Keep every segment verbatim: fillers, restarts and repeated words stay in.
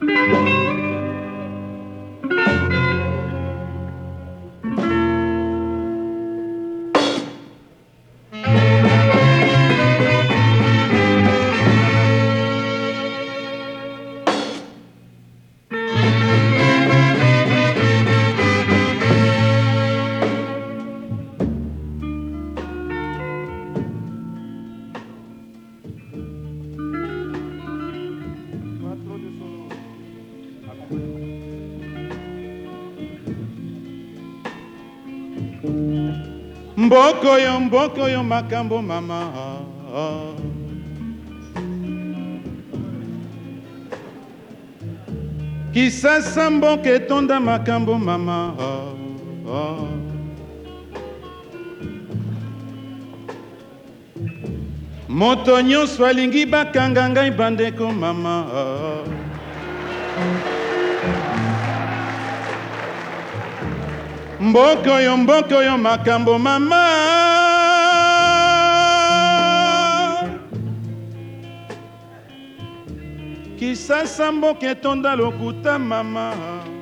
Mboko yo mboko yo makambo mama, kisasa mboka etonda makambo mama, moto nyonso alingi bakanga ngai bandeko mama, mboko yo mboko yo makambo mama, kisasa mboka etonda lokuta mama,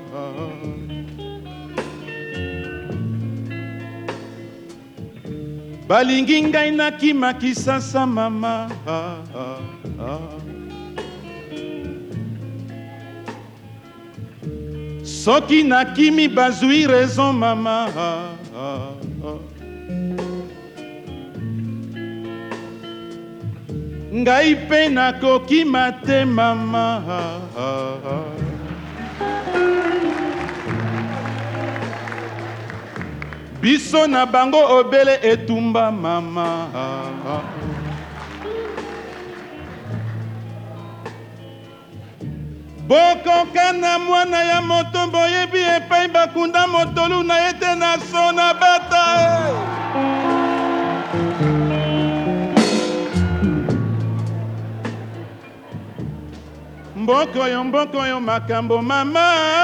balingi ngai nakima kisasa mama, soki nakimi bazwi raison mama, ngai pe nakokima te mama, biso na bango obele etumba mama, bokoka na mwana ya moto boyebi epai bakunda motolu na ye te na so na bata. Mboko yo mboko yo makambo mama,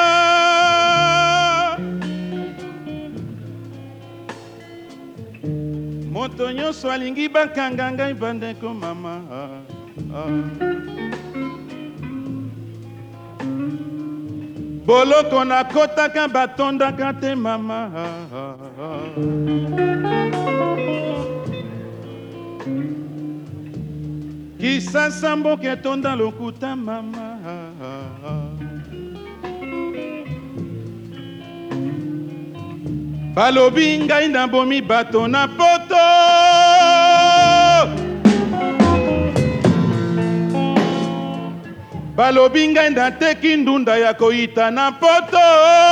moto nyonso alingi bakanga ngai bandeko mama, boloko nakotaka batondaka te mama, kisasa mboka etonda lokuta mama, balobi ngai nabomi bato na poto, balobi ngai nateki ndunda ya koita na poto,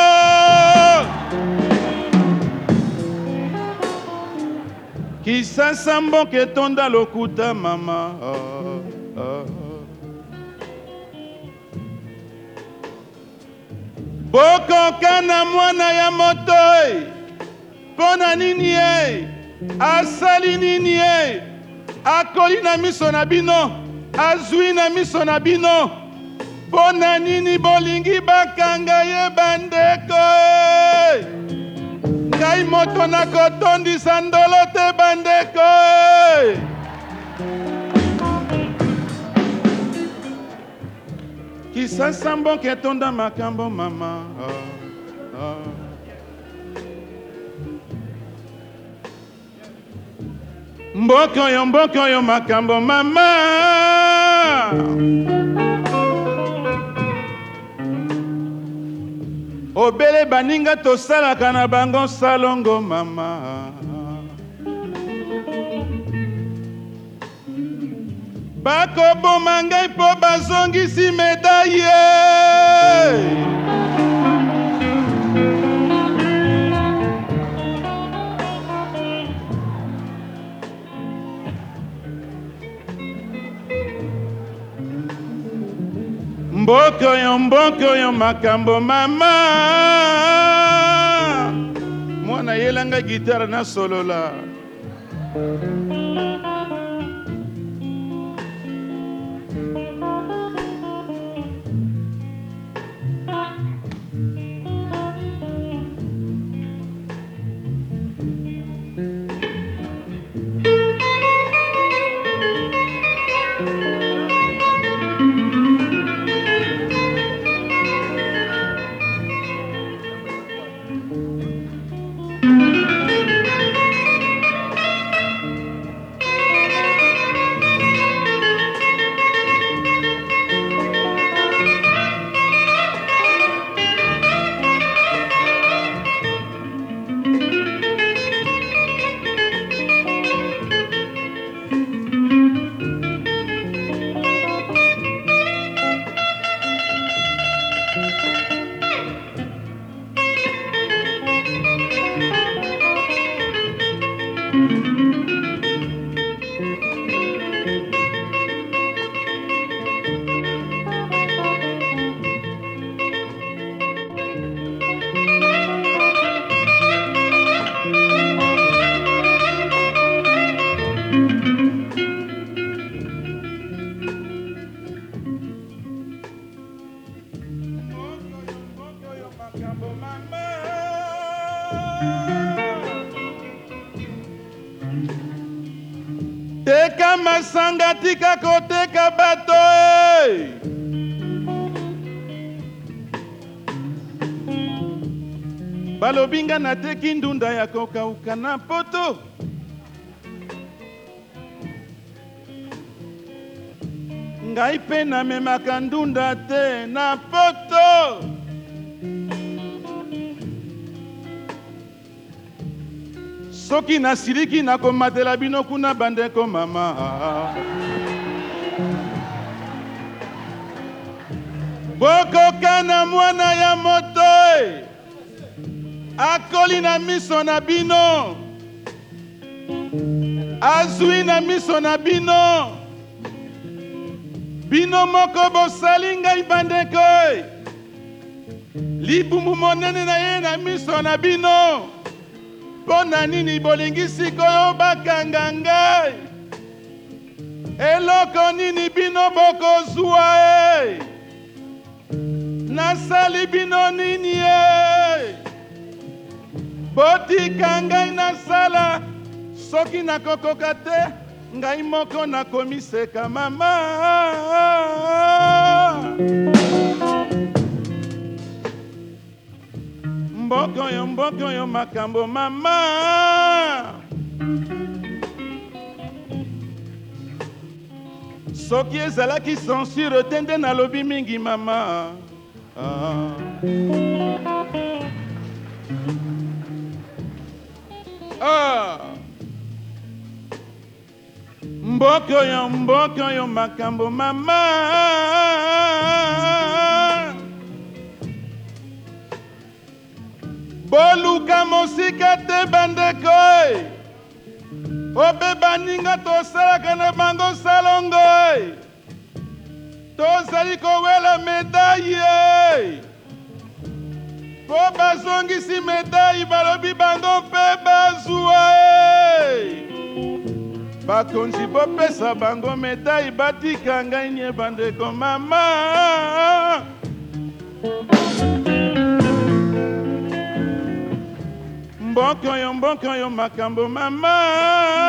kisasa mboka etonda lokuta mama, bokoka na mwana ya moto pona nini ye, asali nini ye, akoli na miso na bino, azwi na miso na bino, pona nini bolingi bakanga ye bandeko, ngai moto nakotondisa ndolo te bandeko. Kisasa mboka etonda makambo mama, mboko yo mboko yo makambo mama, obele baninga tosalaka na bango salongo mama, bakoboma ngai po bazongisi medaye, mboko yo mboko yo makambo mama, mwana yelanga gitara na solola. Teka masanga tika koteka bato e. Balobinga nateki ndunda ya kokauka na poto. Ngai pe namemaka ndunda te na poto. Soki nasiliki nakomatela bino kuna bandeko mama. Bokoka na mwana ya moto e. Akoli na miso na bino. Azwi na miso na bino. Bino moko bosali ngai bandeko e. Libumu monene na ye na miso na bino. Pona nini bolingi sikoyo bakanga ngai? Eloko nini bino bokozwa e? Nasali bino nini e? Botika ngai nasala. Soki nakokoka te, ngai moko nakomiseka mama. Mboko yo mboko yo makambo mama. Soki ezalaki censure tende nalobi mingi mama. Ah. Ah. Mboko yo mboko yo makambo mama. Boluka mosika te bandeko e. Obe baninga tosalaka na bango salongo e. Tozali kowela medaille e. Po bazongisi medaille balobi bango mpe bazwa e. Bakonzi bopesa bango medaille batika ngai nye bandeko mama. Mboko yo mboko yo makambo mama.